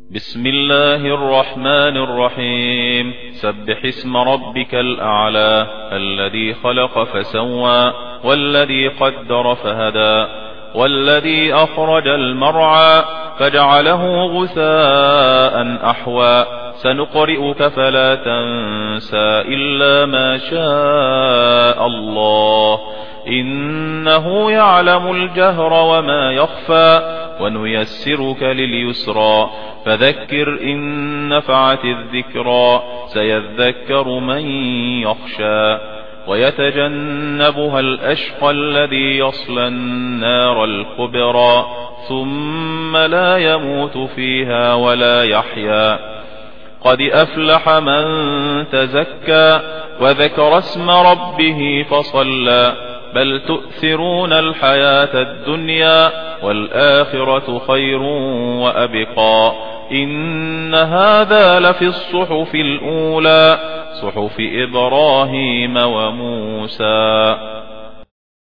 بسم الله الرحمن الرحيم. سبح اسم ربك الأعلى الذي خلق فسوى والذي قدر فهدى والذي أخرج المرعى فجعله غثاء أحوى سنقرئك فلا تنسى إلا ما شاء الله إنه يعلم الجهر وما يخفى ونيسرك لليسرى فذكر إن نفعت الذكرى سيذكر من يخشى ويتجنبها الأشقى الذي يصلى النار الكبرى ثم لا يموت فيها ولا يحيا قد أفلح من تزكى وذكر اسم ربه فصلى بل تؤثرون الحياة الدنيا والآخرة خير وأبقى إن هذا لفي الصحف الأولى صحف إبراهيم وموسى.